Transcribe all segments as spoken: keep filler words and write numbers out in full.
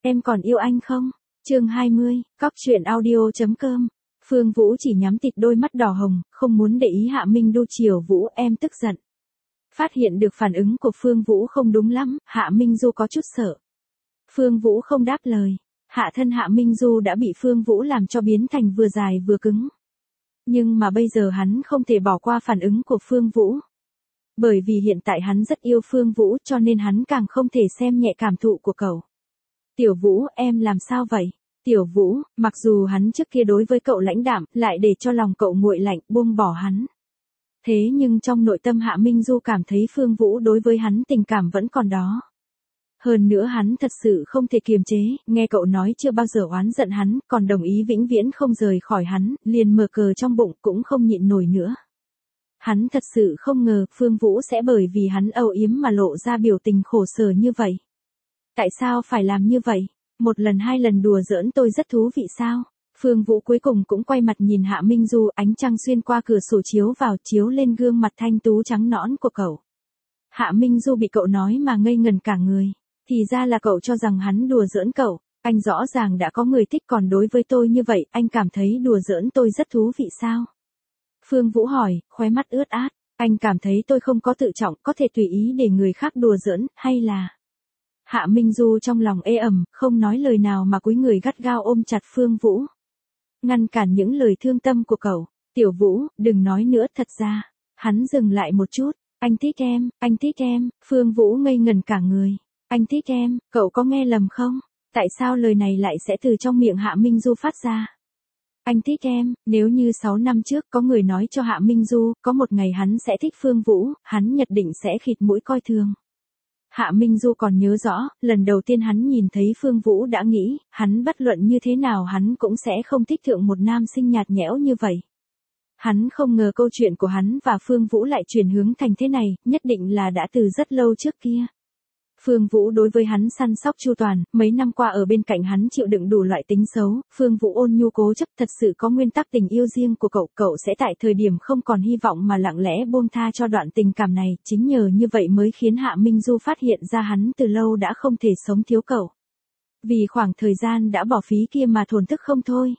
Em còn yêu anh không? Chương hai mươi, cóc truyện audio chấm com. Phương Vũ chỉ nhắm tịt đôi mắt đỏ hồng, không muốn để ý Hạ Minh Du chiều Vũ. Em tức giận. Phát hiện được phản ứng của Phương Vũ không đúng lắm, Hạ Minh Du có chút sợ. Phương Vũ không đáp lời. Hạ thân Hạ Minh Du đã bị Phương Vũ làm cho biến thành vừa dài vừa cứng. Nhưng mà bây giờ hắn không thể bỏ qua phản ứng của Phương Vũ. Bởi vì hiện tại hắn rất yêu Phương Vũ cho nên hắn càng không thể xem nhẹ cảm thụ của cậu. Tiểu Vũ, em làm sao vậy? Tiểu Vũ, mặc dù hắn trước kia đối với cậu lãnh đạm, lại để cho lòng cậu nguội lạnh, buông bỏ hắn. Thế nhưng trong nội tâm Hạ Minh Du cảm thấy Phương Vũ đối với hắn tình cảm vẫn còn đó. Hơn nữa hắn thật sự không thể kiềm chế, nghe cậu nói chưa bao giờ oán giận hắn, còn đồng ý vĩnh viễn không rời khỏi hắn, liền mở cờ trong bụng cũng không nhịn nổi nữa. Hắn thật sự không ngờ Phương Vũ sẽ bởi vì hắn âu yếm mà lộ ra biểu tình khổ sở như vậy. Tại sao phải làm như vậy? Một lần hai lần đùa giỡn tôi rất thú vị sao? Phương Vũ cuối cùng cũng quay mặt nhìn Hạ Minh Du, ánh trăng xuyên qua cửa sổ chiếu vào, chiếu lên gương mặt thanh tú trắng nõn của cậu. Hạ Minh Du bị cậu nói mà ngây ngần cả người. Thì ra là cậu cho rằng hắn đùa giỡn cậu, anh rõ ràng đã có người thích còn đối với tôi như vậy, anh cảm thấy đùa giỡn tôi rất thú vị sao? Phương Vũ hỏi, khóe mắt ướt át, anh cảm thấy tôi không có tự trọng, có thể tùy ý để người khác đùa giỡn, hay là... Hạ Minh Du trong lòng ê ẩm, không nói lời nào mà cúi người gắt gao ôm chặt Phương Vũ. Ngăn cản những lời thương tâm của cậu. Tiểu Vũ, đừng nói nữa, thật ra. Hắn dừng lại một chút, anh thích em, anh thích em. Phương Vũ ngây ngần cả người. Anh thích em, cậu có nghe lầm không? Tại sao lời này lại sẽ từ trong miệng Hạ Minh Du phát ra? Anh thích em, nếu như sáu năm trước có người nói cho Hạ Minh Du, có một ngày hắn sẽ thích Phương Vũ, hắn nhất định sẽ khịt mũi coi thường. Hạ Minh Du còn nhớ rõ, lần đầu tiên hắn nhìn thấy Phương Vũ đã nghĩ, hắn bất luận như thế nào hắn cũng sẽ không thích thượng một nam sinh nhạt nhẽo như vậy. Hắn không ngờ câu chuyện của hắn và Phương Vũ lại chuyển hướng thành thế này, nhất định là đã từ rất lâu trước kia. Phương Vũ đối với hắn săn sóc chu toàn, mấy năm qua ở bên cạnh hắn chịu đựng đủ loại tính xấu, Phương Vũ ôn nhu cố chấp thật sự có nguyên tắc tình yêu riêng của cậu, cậu sẽ tại thời điểm không còn hy vọng mà lặng lẽ buông tha cho đoạn tình cảm này, chính nhờ như vậy mới khiến Hạ Minh Du phát hiện ra hắn từ lâu đã không thể sống thiếu cậu. Vì khoảng thời gian đã bỏ phí kia mà thổn thức không thôi.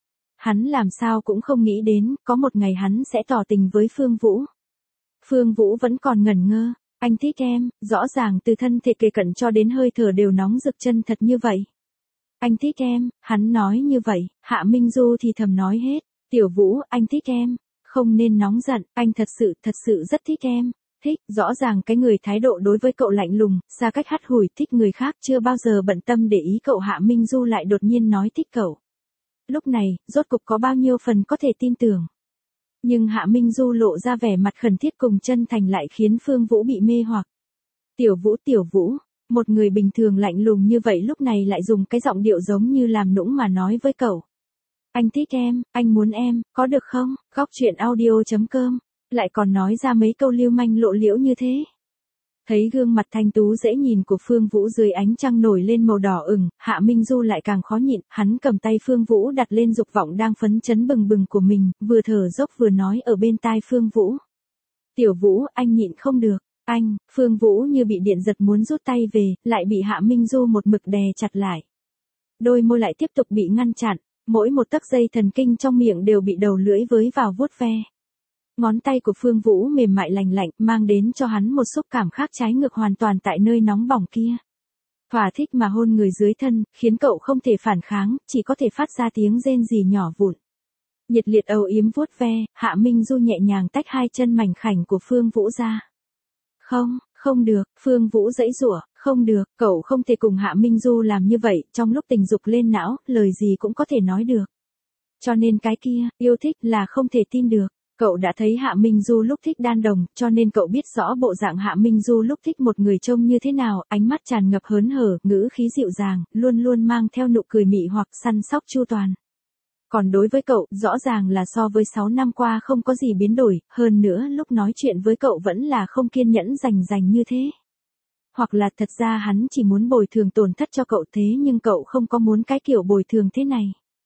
Hắn làm sao cũng không nghĩ đến, có một ngày hắn sẽ tỏ tình với Phương Vũ. Phương Vũ vẫn còn ngẩn ngơ. Anh thích em, rõ ràng từ thân thể kề cận cho đến hơi thở đều nóng rực chân thật như vậy. Anh thích em, hắn nói như vậy, Hạ Minh Du thì thầm nói hết. Tiểu Vũ, anh thích em, không nên nóng giận, anh thật sự, thật sự rất thích em. Thích, rõ ràng cái người thái độ đối với cậu lạnh lùng, xa cách hắt hủi, thích người khác chưa bao giờ bận tâm để ý cậu. Hạ Minh Du lại đột nhiên nói thích cậu. Lúc này, rốt cục có bao nhiêu phần có thể tin tưởng. Nhưng Hạ Minh Du lộ ra vẻ mặt khẩn thiết cùng chân thành lại khiến Phương Vũ bị mê hoặc. Tiểu Vũ, Tiểu Vũ, một người bình thường lạnh lùng như vậy lúc này lại dùng cái giọng điệu giống như làm nũng mà nói với cậu. Anh thích em, anh muốn em, có được không? Góc truyện audio chấm com, lại còn nói ra mấy câu lưu manh lộ liễu như thế. Thấy gương mặt thanh tú dễ nhìn của Phương Vũ dưới ánh trăng nổi lên màu đỏ ửng, Hạ Minh Du lại càng khó nhịn, hắn cầm tay Phương Vũ đặt lên dục vọng đang phấn chấn bừng bừng của mình, vừa thở dốc vừa nói ở bên tai Phương Vũ. Tiểu Vũ, anh nhịn không được, anh, Phương Vũ như bị điện giật muốn rút tay về, lại bị Hạ Minh Du một mực đè chặt lại. Đôi môi lại tiếp tục bị ngăn chặn, mỗi một tấc dây thần kinh trong miệng đều bị đầu lưỡi với vào vuốt ve. Ngón tay của Phương Vũ mềm mại lành lạnh, mang đến cho hắn một xúc cảm khác trái ngược hoàn toàn tại nơi nóng bỏng kia. Thỏa thích mà hôn người dưới thân, khiến cậu không thể phản kháng, chỉ có thể phát ra tiếng rên rỉ nhỏ vụn. Nhiệt liệt âu yếm vuốt ve, Hạ Minh Du nhẹ nhàng tách hai chân mảnh khảnh của Phương Vũ ra. Không, không được, Phương Vũ giãy giụa, không được, cậu không thể cùng Hạ Minh Du làm như vậy, trong lúc tình dục lên não, lời gì cũng có thể nói được. Cho nên cái kia, yêu thích là không thể tin được. Cậu đã thấy Hạ Minh Du lúc thích đan đồng, cho nên cậu biết rõ bộ dạng Hạ Minh Du lúc thích một người trông như thế nào, ánh mắt tràn ngập hớn hở, ngữ khí dịu dàng, luôn luôn mang theo nụ cười mị hoặc săn sóc chu toàn. Còn đối với cậu, rõ ràng là so với sáu năm qua không có gì biến đổi, hơn nữa lúc nói chuyện với cậu vẫn là không kiên nhẫn rành rành như thế. Hoặc là thật ra hắn chỉ muốn bồi thường tổn thất cho cậu thế nhưng cậu không có muốn cái kiểu bồi thường thế này.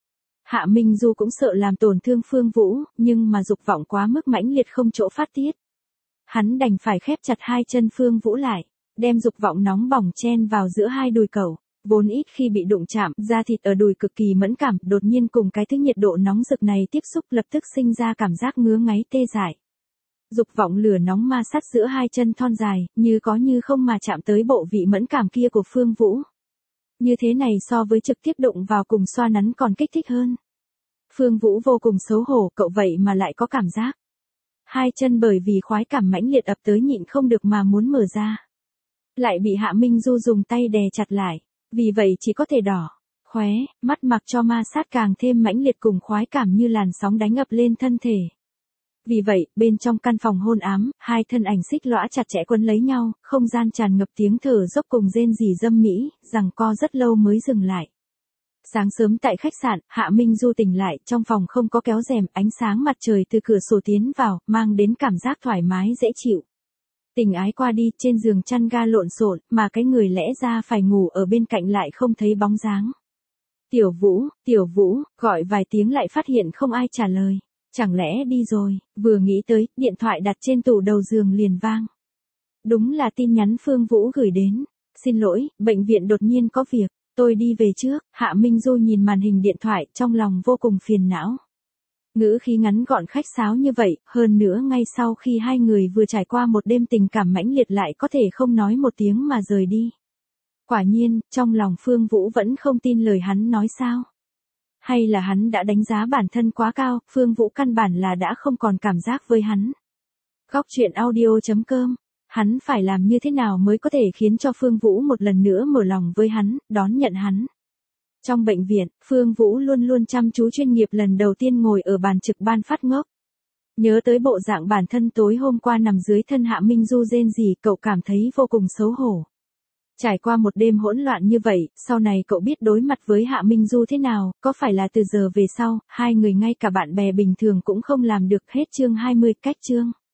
Hạ Minh Du cũng sợ làm tổn thương Phương Vũ, nhưng mà dục vọng quá mức mãnh liệt không chỗ phát tiết. Hắn đành phải khép chặt hai chân Phương Vũ lại, đem dục vọng nóng bỏng chen vào giữa hai đùi cậu. Vốn ít khi bị đụng chạm, da thịt ở đùi cực kỳ mẫn cảm, đột nhiên cùng cái thứ nhiệt độ nóng rực này tiếp xúc lập tức sinh ra cảm giác ngứa ngáy tê dại. Dục vọng lửa nóng ma sát giữa hai chân thon dài, như có như không mà chạm tới bộ vị mẫn cảm kia của Phương Vũ. Như thế này so với trực tiếp đụng vào cùng xoa nắn còn kích thích hơn. Phương Vũ vô cùng xấu hổ, cậu vậy mà lại có cảm giác. Hai chân bởi vì khoái cảm mãnh liệt ập tới nhịn không được mà muốn mở ra. Lại bị Hạ Minh Du dùng tay đè chặt lại, vì vậy chỉ có thể đỏ, khóe, mắt mặc cho ma sát càng thêm mãnh liệt cùng khoái cảm như làn sóng đánh ập lên thân thể. Vì vậy, bên trong căn phòng hôn ám, hai thân ảnh xích lõa chặt chẽ quấn lấy nhau, không gian tràn ngập tiếng thở dốc cùng rên rỉ dâm mỹ, giằng co rất lâu mới dừng lại. Sáng sớm tại khách sạn, Hạ Minh Du tỉnh lại, trong phòng không có kéo rèm, ánh sáng mặt trời từ cửa sổ tiến vào, mang đến cảm giác thoải mái dễ chịu. Tình ái qua đi, trên giường chăn ga lộn xộn, mà cái người lẽ ra phải ngủ ở bên cạnh lại không thấy bóng dáng. Tiểu Vũ, Tiểu Vũ, gọi vài tiếng lại phát hiện không ai trả lời. Chẳng lẽ đi rồi, vừa nghĩ tới, điện thoại đặt trên tủ đầu giường liền vang. Đúng là tin nhắn Phương Vũ gửi đến. Xin lỗi, bệnh viện đột nhiên có việc, tôi đi về trước. Hạ Minh Du nhìn màn hình điện thoại, trong lòng vô cùng phiền não. Ngữ khí ngắn gọn khách sáo như vậy, hơn nữa ngay sau khi hai người vừa trải qua một đêm tình cảm mãnh liệt lại có thể không nói một tiếng mà rời đi. Quả nhiên, trong lòng Phương Vũ vẫn không tin lời hắn nói sao. Hay là hắn đã đánh giá bản thân quá cao, Phương Vũ căn bản là đã không còn cảm giác với hắn. Góc truyện audio chấm com. Hắn phải làm như thế nào mới có thể khiến cho Phương Vũ một lần nữa mở lòng với hắn, đón nhận hắn. Trong bệnh viện, Phương Vũ luôn luôn chăm chú chuyên nghiệp, lần đầu tiên ngồi ở bàn trực ban phát ngốc. Nhớ tới bộ dạng bản thân tối hôm qua nằm dưới thân Hạ Minh Du rên rỉ, cậu cảm thấy vô cùng xấu hổ. Trải qua một đêm hỗn loạn như vậy, sau này cậu biết đối mặt với Hạ Minh Du thế nào, có phải là từ giờ về sau, hai người ngay cả bạn bè bình thường cũng không làm được. Hết chương hai mươi, cách chương.